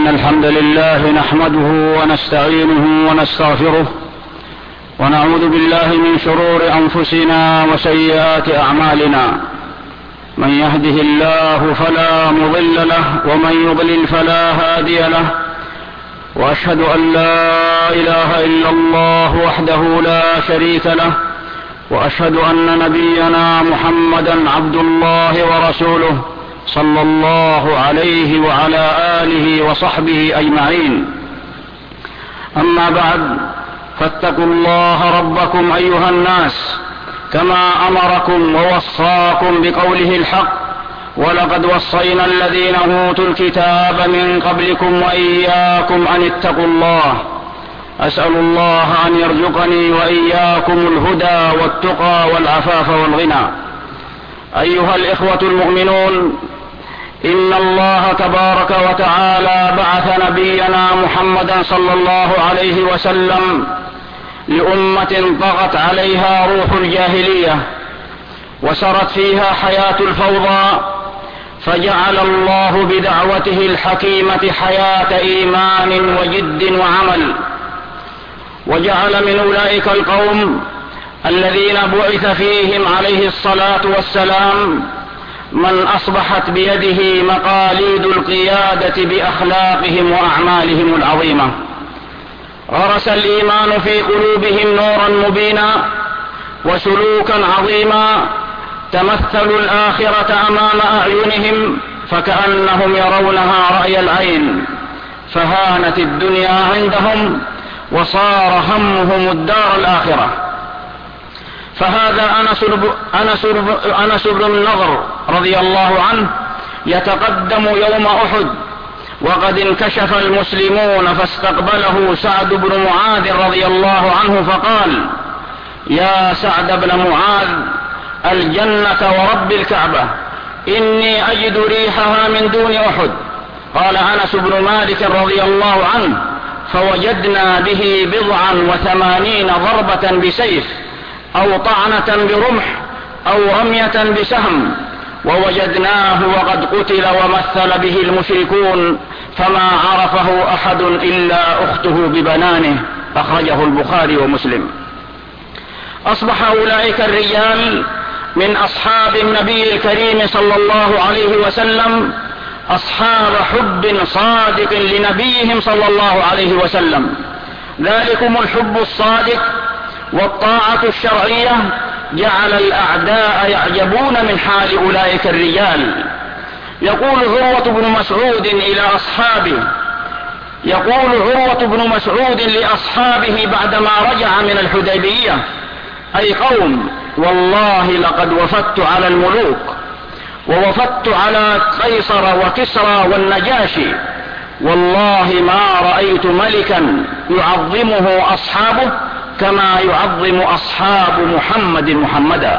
إن الحمد لله نحمده ونستعينه ونستغفره ونعوذ بالله من شرور أنفسنا وسيئات أعمالنا. من يهده الله فلا مضل له ومن يضلل فلا هادي له، وأشهد أن لا إله إلا الله وحده لا شريك له، وأشهد أن نبينا محمدا عبد الله ورسوله صلى الله عليه وعلى آله وصحبه أجمعين. أما بعد، فاتقوا الله ربكم أيها الناس كما أمركم ووصاكم بقوله الحق: ولقد وصينا الذين أوتوا الكتاب من قبلكم وإياكم أن اتقوا الله. أسأل الله أن يرزقني وإياكم الهدى والتقى والعفاف والغنى. أيها الإخوة المؤمنون، إن الله تبارك وتعالى بعث نبينا محمدا صلى الله عليه وسلم لأمة طغت عليها روح الجاهلية وسرت فيها حياة الفوضى، فجعل الله بدعوته الحكيمة حياة إيمان وجد وعمل، وجعل من أولئك القوم الذين بعث فيهم عليه الصلاة والسلام من أصبحت بيده مقاليد القيادة بأخلاقهم وأعمالهم العظيمة. غرس الإيمان في قلوبهم نورا مبينا وسلوكا عظيما، تمثل الآخرة أمام أعينهم فكأنهم يرونها رأي العين، فهانت الدنيا عندهم وصار همهم الدار الآخرة. فهذا أنس بن النضر رضي الله عنه يتقدم يوم أحد وقد انكشف المسلمون، فاستقبله سعد بن معاذ رضي الله عنه فقال: يا سعد بن معاذ، الجنة ورب الكعبة، إني أجد ريحها من دون أحد. قال أنس بن مالك رضي الله عنه: فوجدنا به 87 ضربة بسيف أو طعنة برمح أو رمية بسهم، ووجدناه وقد قتل ومثل به المشركون، فما عرفه أحد إلا أخته ببنانه. أخرجه البخاري ومسلم. أصبح أولئك الرجال من أصحاب النبي الكريم صلى الله عليه وسلم أصحاب حب صادق لنبيهم صلى الله عليه وسلم. ذلكم الحب الصادق والطاعة الشرعية جعل الأعداء يعجبون من حال أولئك الرجال. يقول عروة بن مسعود لأصحابه بعدما رجع من الحديبية: أي قوم، والله لقد وفدت على الملوك ووفدت على قيصر وكسرى والنجاشي، والله ما رأيت ملكا يعظمه أصحابه كما يعظم أصحاب محمدا.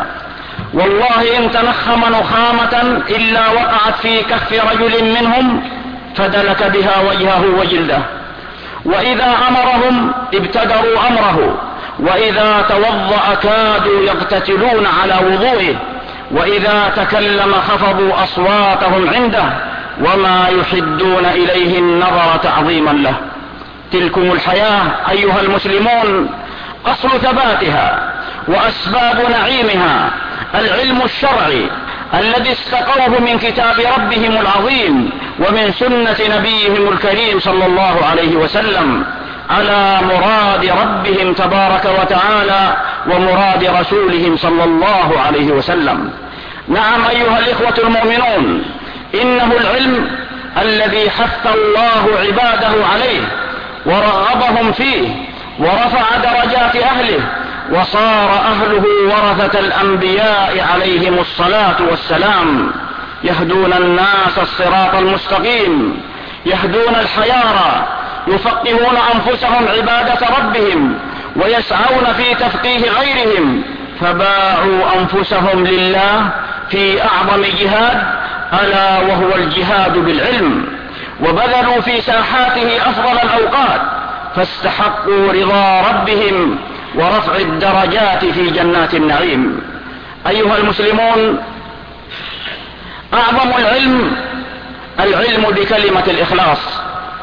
والله إن تنخم نخامة إلا وقعت في كف رجل منهم فدلك بها وجهه وجلده، وإذا أمرهم ابتدروا أمره، وإذا توضأ كادوا يقتتلون على وضوئه، وإذا تكلم خفضوا أصواتهم عنده، وما يحدون إليه النظر تعظيما له. تلكم الحياة أيها المسلمون، أصل ثباتها وأسباب نعيمها العلم الشرعي الذي استقوه من كتاب ربهم العظيم ومن سنة نبيهم الكريم صلى الله عليه وسلم على مراد ربهم تبارك وتعالى ومراد رسولهم صلى الله عليه وسلم. نعم أيها الإخوة المؤمنون، إنه العلم الذي حث الله عباده عليه ورغبهم فيه ورفع درجات أهله، وصار أهله ورثة الأنبياء عليهم الصلاة والسلام، يهدون الناس الصراط المستقيم، يهدون الحيارى، يفقهون أنفسهم عبادة ربهم، ويسعون في تفقيه غيرهم، فباعوا أنفسهم لله في أعظم جهاد، ألا وهو الجهاد بالعلم، وبذلوا في ساحاته أفضل الأوقات، فاستحقوا رضا ربهم ورفع الدرجات في جنات النعيم. أيها المسلمون، أعظم العلم بكلمة الإخلاص،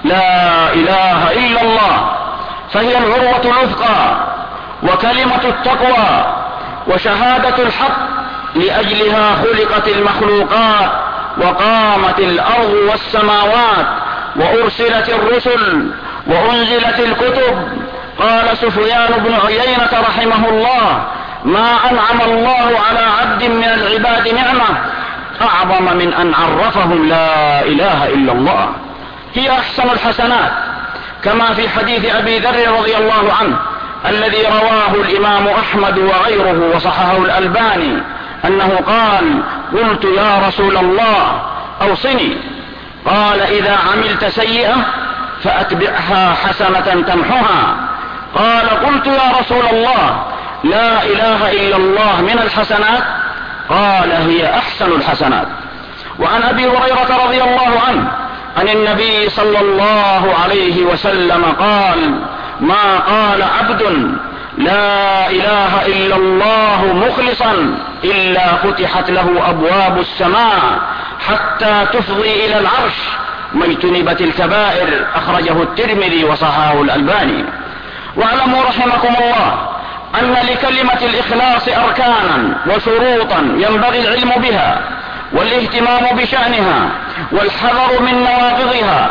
لا إله إلا الله، فهي العروة الوثقى وكلمة التقوى وشهادة الحق، لأجلها خلقت المخلوقات وقامت الأرض والسماوات وأرسلت الرسل وأنزلت الكتب. قال سفيان بن عيينة رحمه الله: ما أنعم الله على عبد من العباد نعمة أعظم من أن عرفهم لا إله إلا الله. هي أحسن الحسنات، كما في حديث أبي ذر رضي الله عنه الذي رواه الإمام أحمد وغيره وصححه الألباني، أنه قال: قلت يا رسول الله أوصني. قال: إذا عملت سيئة فأتبعها حسنة تمحها. قال: قلت يا رسول الله لا إله إلا الله من الحسنات؟ قال: هي أحسن الحسنات. وعن أبي هريرة رضي الله عنه عن النبي صلى الله عليه وسلم قال: ما قال عبد لا إله إلا الله مخلصا إلا فتحت له أبواب السماء حتى تفضي إلى العرش ما اجتنبت الكبائر. أخرجه الترمذي وصححه الألباني. واعلموا رحمكم الله أن لكلمة الإخلاص أركانا وشروطا ينبغي العلم بها والاهتمام بشأنها والحذر من نواقضها،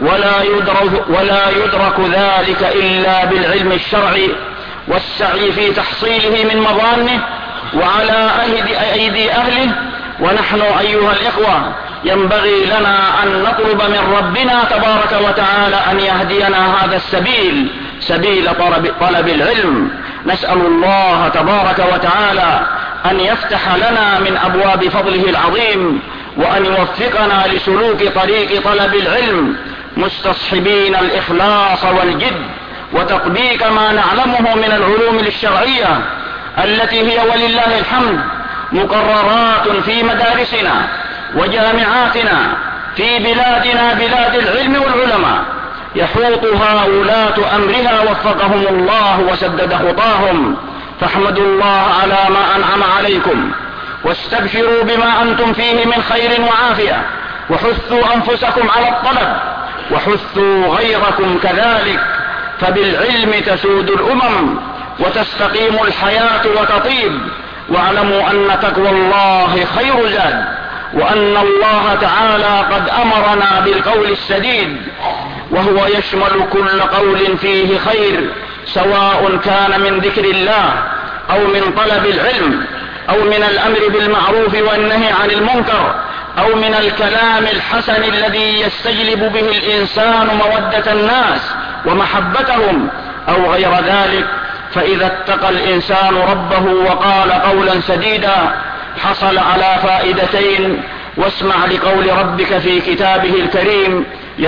ولا يدرك ذلك إلا بالعلم الشرعي والسعي في تحصيله من مظانه وعلى أيدي أهله. ونحن أيها الإخوة ينبغي لنا أن نطلب من ربنا تبارك وتعالى أن يهدينا هذا السبيل، سبيل طلب العلم. نسأل الله تبارك وتعالى أن يفتح لنا من أبواب فضله العظيم، وأن يوفقنا لسلوك طريق طلب العلم مستصحبين الإخلاص والجد وتطبيق ما نعلمه من العلوم الشرعية التي هي ولله الحمد مقررات في مدارسنا وجامعاتنا في بلادنا بلاد العلم والعلماء، يحوطها ولاة أمرها وفقهم الله وسدد خطاهم. فاحمدوا الله على ما أنعم عليكم، واستبشروا بما أنتم فيه من خير وعافية، وحثوا أنفسكم على الطلب، وحثوا غيركم كذلك، فبالعلم تسود الأمم وتستقيم الحياة وتطيب. واعلموا أن تقوى الله خير زاد، وأن الله تعالى قد أمرنا بالقول السديد، وهو يشمل كل قول فيه خير، سواء كان من ذكر الله أو من طلب العلم أو من الأمر بالمعروف والنهي عن المنكر أو من الكلام الحسن الذي يستجلب به الإنسان مودة الناس ومحبتهم أو غير ذلك. فإذا اتقى الإنسان ربه وقال قولا سديدا حصل على فائدتين. واسمع لقول ربك في كتابه الكريم: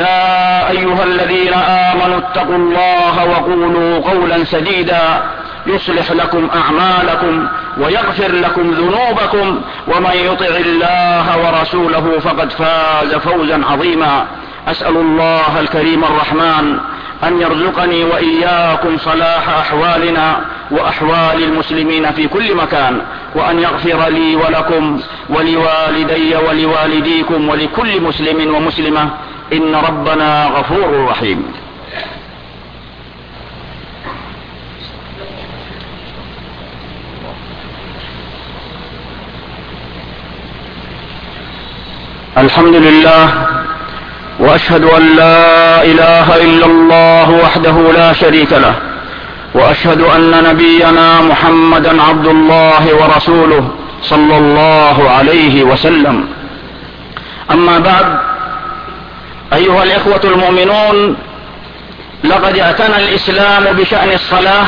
يا أيها الذين آمنوا اتقوا الله وقولوا قولا سديدا يصلح لكم أعمالكم ويغفر لكم ذنوبكم، ومن يطع الله ورسوله فقد فاز فوزا عظيما. أسأل الله الكريم الرحمن أن يرزقني وإياكم صلاح أحوالنا وأحوال المسلمين في كل مكان، وأن يغفر لي ولكم ولوالدي ولوالديكم ولكل مسلم ومسلمة، إن ربنا غفور رحيم. الحمد لله، وأشهد أن لا إله إلا الله وحده لا شريك له، وأشهد أن نبينا محمدا عبد الله ورسوله صلى الله عليه وسلم. أما بعد، أيها الإخوة المؤمنون، لقد اعتنى الإسلام بشأن الصلاة،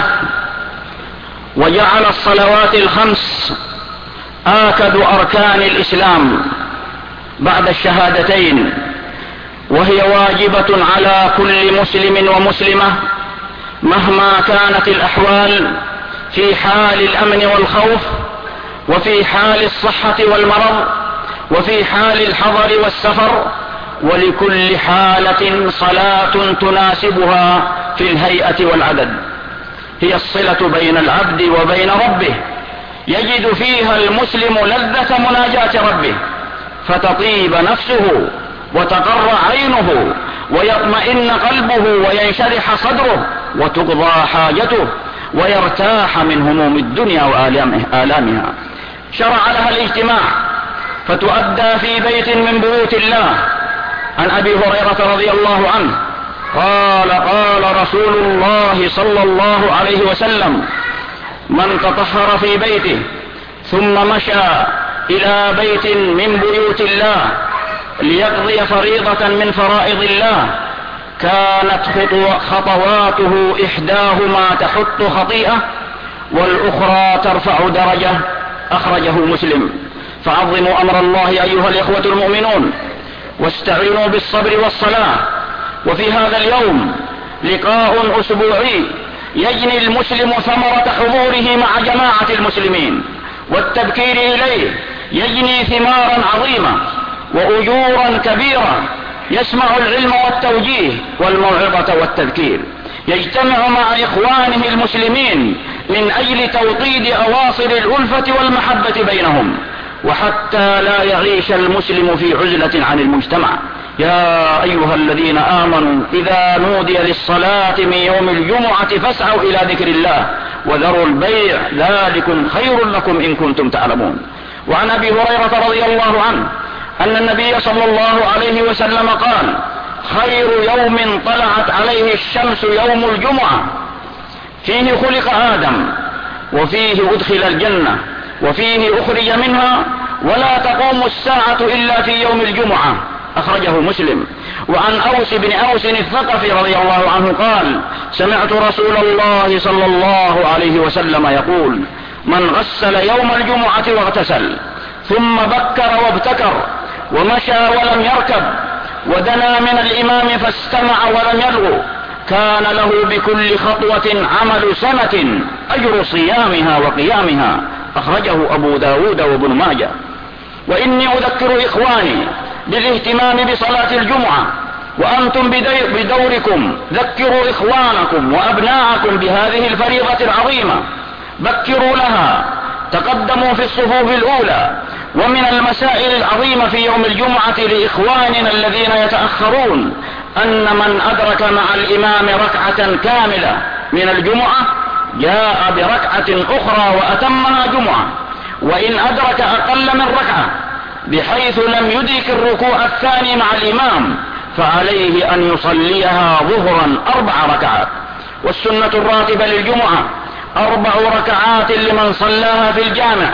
وجعل الصلوات الخمس آكد أركان الإسلام بعد الشهادتين، وهي واجبة على كل مسلم ومسلمة مهما كانت الأحوال، في حال الأمن والخوف، وفي حال الصحة والمرض، وفي حال الحضر والسفر، ولكل حالة صلاة تناسبها في الهيئة والعدد. هي الصلة بين العبد وبين ربه، يجد فيها المسلم لذة مناجاة ربه فتطيب نفسه وتقر عينه ويطمئن قلبه وينشرح صدره وتقضى حاجته ويرتاح من هموم الدنيا وآلامها. شرع لها الاجتماع فتؤدى في بيت من بيوت الله. عن أبي هريرة رضي الله عنه قال قال رسول الله صلى الله عليه وسلم: من تطهر في بيته ثم مشى إلى بيت من بيوت الله ليقضي فريضة من فرائض الله كانت خطواته إحداهما تحط خطيئة والأخرى ترفع درجة. أخرجه مسلم. فعظموا أمر الله أيها الإخوة المؤمنون واستعينوا بالصبر والصلاة. وفي هذا اليوم لقاء أسبوعي يجني المسلم ثمرة حضوره مع جماعة المسلمين والتبكير إليه، يجني ثمارا عظيمة وأجورا كبيرة، يسمع العلم والتوجيه والموعظة والتذكير، يجتمع مع إخوانه المسلمين من أجل توطيد أواصر الألفة والمحبة بينهم، وحتى لا يعيش المسلم في عزلة عن المجتمع. يا أيها الذين آمنوا إذا نودي للصلاة من يوم الجمعة فاسعوا إلى ذكر الله وذروا البيع ذلكم خير لكم إن كنتم تعلمون. وعن أبي هريرة رضي الله عنه أن النبي صلى الله عليه وسلم قال: خير يوم طلعت عليه الشمس يوم الجمعة، فيه خلق آدم وفيه أدخل الجنة وفيه أخرج منها ولا تقوم الساعة إلا في يوم الجمعة. أخرجه مسلم. وعن أوس بن أوس الثقفي رضي الله عنه قال: سمعت رسول الله صلى الله عليه وسلم يقول: من غسل يوم الجمعة واغتسل ثم بكر وابتكر ومشى ولم يركب ودنا من الإمام فاستمع ولم يلغو كان له بكل خطوة عمل سنة أجر صيامها وقيامها. أخرجه أبو داود وابن ماجه. وإني أذكر إخواني بالاهتمام بصلاة الجمعة، وأنتم بدوركم ذكروا إخوانكم وأبناءكم بهذه الفريضة العظيمة، بكروا لها، تقدموا في الصفوف الأولى. ومن المسائل العظيمة في يوم الجمعة لإخواننا الذين يتأخرون أن من أدرك مع الإمام ركعة كاملة من الجمعة جاء بركعة أخرى وأتمها جمعة، وإن أدرك أقل من ركعة بحيث لم يدرك الركوع الثاني مع الإمام فعليه أن يصليها ظهرا 4 ركعات. والسنة الراتبة للجمعة 4 ركعات لمن صلاها في الجامع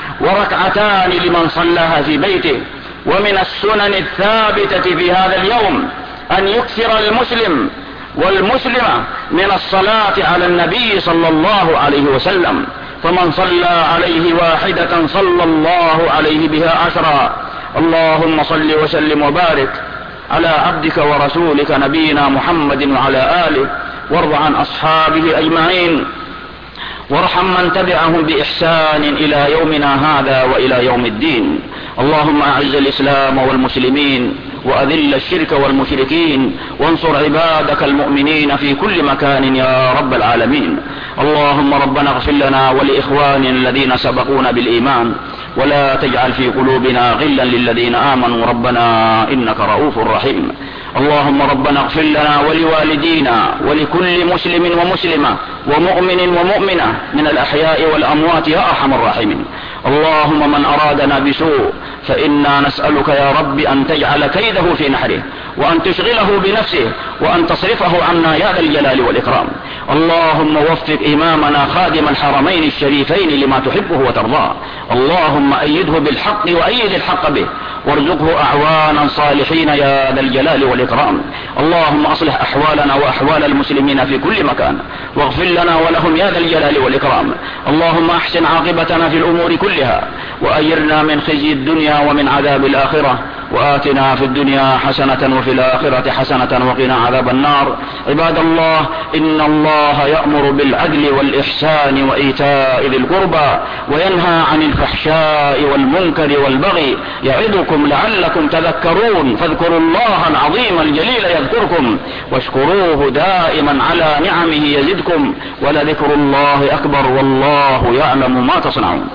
وركعتان لمن صلاها في بيته. ومن السنن الثابتة في هذا اليوم أن يكثر المسلم والمسلمة من الصلاة على النبي صلى الله عليه وسلم، فمن صلى عليه واحدة صلى الله عليه بها 10. اللهم صل وسلم وبارك على عبدك ورسولك نبينا محمد وعلى آله، وارض عن أصحابه أجمعين، وارحم من تبعهم بإحسان إلى يومنا هذا وإلى يوم الدين. اللهم أعز الإسلام والمسلمين وأذل الشرك والمشركين، وانصر عبادك المؤمنين في كل مكان يا رب العالمين. اللهم ربنا اغفر لنا ولإخواننا الذين سبقونا بالإيمان، ولا تجعل في قلوبنا غلا للذين آمنوا ربنا إنك رؤوف رحيم. اللهم ربنا اغفر لنا ولوالدينا ولكل مسلم ومسلمة ومؤمن ومؤمنة من الأحياء والأموات يا أرحم الراحمين. اللهم من أرادنا بسوء فإنا نسألك يا رب أن تجعل كيده في نحره، وأن تشغله بنفسه، وأن تصرفه عنا يا ذا الجلال والإكرام. اللهم وفق إمامنا خادم الحرمين الشريفين لما تحبه وترضاه. اللهم أيده بالحق وأيد الحق به، وارزقه أعوانا صالحين يا ذا الجلال والإكرام. اللهم أصلح أحوالنا وأحوال المسلمين في كل مكان، واغفر لنا ولهم يا ذا الجلال والإكرام. اللهم أحسن عاقبتنا في الأمور كلها، وأجرنا من خزي الدنيا ومن عذاب الآخرة، وآتنا في الدنيا حسنة وفي الآخرة حسنة وقنا عذاب النار. عباد الله، إن الله يأمر بالعدل والإحسان وإيتاء ذي القربى وينهى عن الفحشاء والمنكر والبغي يعظكم لعلكم تذكرون. فاذكروا الله العظيم الجليل يذكركم، واشكروه دائما على نعمه يزدكم، ولذكر الله أكبر والله يعلم ما تصنعون.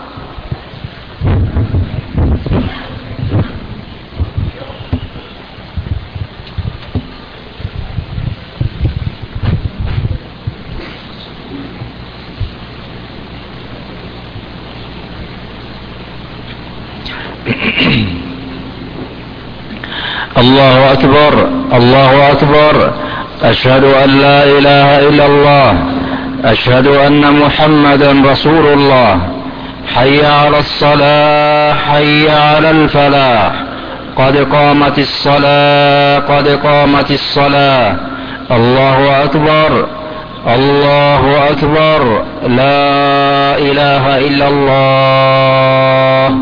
الله أكبر الله أكبر. أشهد أن لا إله إلا الله. أشهد أن محمدا رسول الله. حي على الصلاة حي على الفلاح. قد قامت الصلاة قد قامت الصلاة. الله أكبر الله أكبر. لا إله إلا الله.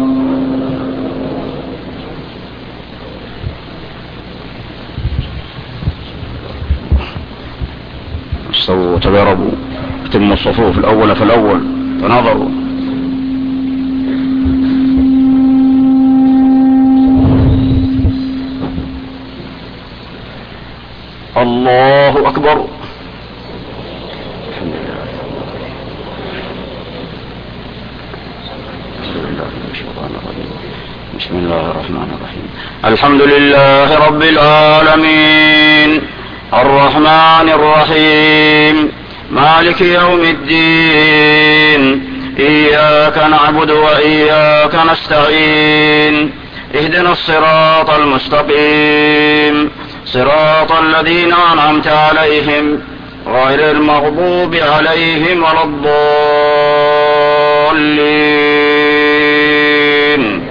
استووا وتجاربوا، اتموا الصفوف الأول فالأول، تناظروا. الله أكبر. بسم الله الرحمن الرحيم. الحمد لله رب العالمين الرحمن الرحيم مالك يوم الدين. إياك نعبد وإياك نستعين. اهدنا الصراط المستقيم صراط الذين أنعمت عليهم غير المغضوب عليهم ولا الضالين.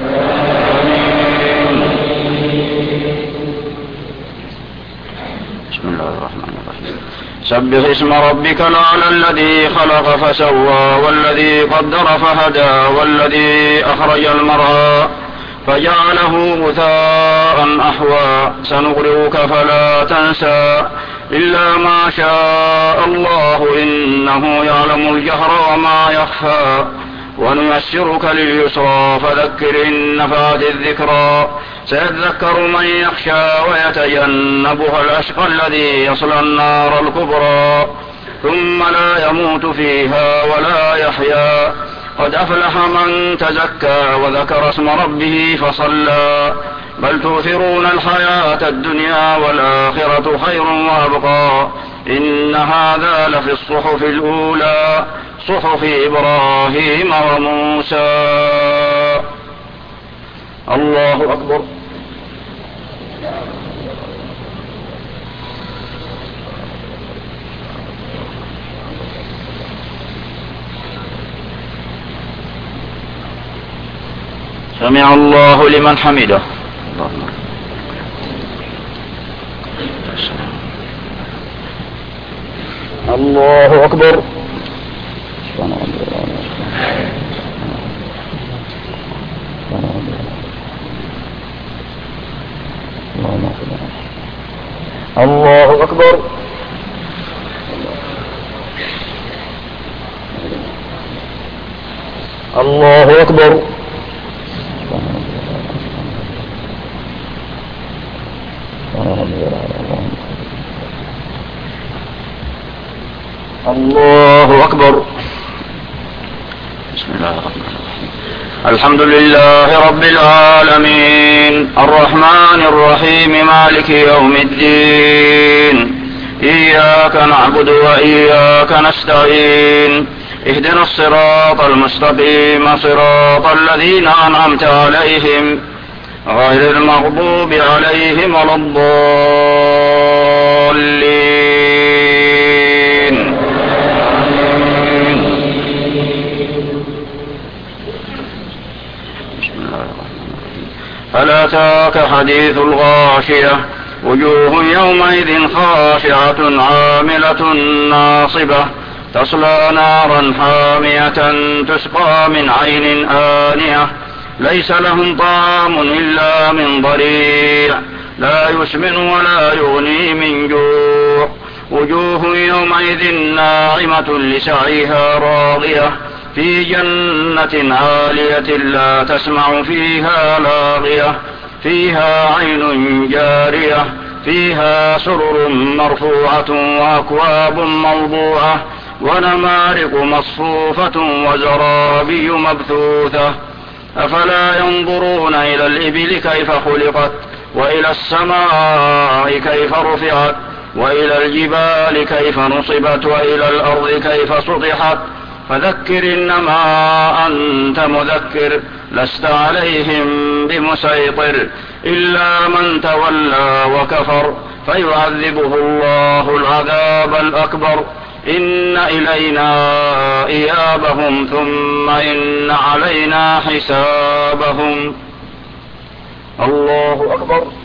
بسم الله الرحمن الرحيم. سبح اسم ربك الأعلى الذي خلق فسوى والذي قدر فهدى والذي أخرج المرعى فجعله غثاء أحوى. سنقرئك فلا تنسى إلا ما شاء الله إنه يعلم الجهر وما يخفى. ونيسرك لليسرى فذكر إن نفعت الذكرى. سيذكر من يخشى ويتجنبها الأشقى الذي يصلى النار الكبرى ثم لا يموت فيها ولا يحيا. قد أفلح من تزكى وذكر اسم ربه فصلى. بل تؤثرون الحياة الدنيا والآخرة خير وأبقى. إن هذا لفي الصحف الأولى صحف إبراهيم وموسى. الله أكبر. سمع الله لمن حمده. الله أكبر. الله أكبر. الله أكبر. الله أكبر. بسم الله الرحمن الرحيم. الحمد لله رب العالمين الرحمن الرحيم مالك يوم الدين. إياك نعبد وإياك نستعين. اهدنا الصراط المستقيم صراط الذين أنعمت عليهم غير المغضوب عليهم ولا الضالين. بسم الله الرحمن الرحيم. ألا أتاك حديث الغاشية وجوه يومئذ خاشعة عاملة ناصبة تصلى نارا حامية تسقى من عين آنية ليس لهم طعام إلا من ضريع لا يسمن ولا يغني من جوع. وجوه يومئذ ناعمة لسعيها راضية في جنة عالية لا تسمع فيها لاغية فيها عين جارية فيها سرر مرفوعة وأكواب موضوعة ونمارق مصفوفة وزرابي مبثوثة. أفلا ينظرون إلى الإبل كيف خلقت وإلى السماء كيف رفعت وإلى الجبال كيف نصبت وإلى الأرض كيف سطحت. فذكر إنما أنت مذكر لست عليهم بمسيطر إلا من تولى وكفر فيعذبه الله العذاب الأكبر. إن إلينا إيابهم ثم إن علينا حسابهم. الله أكبر.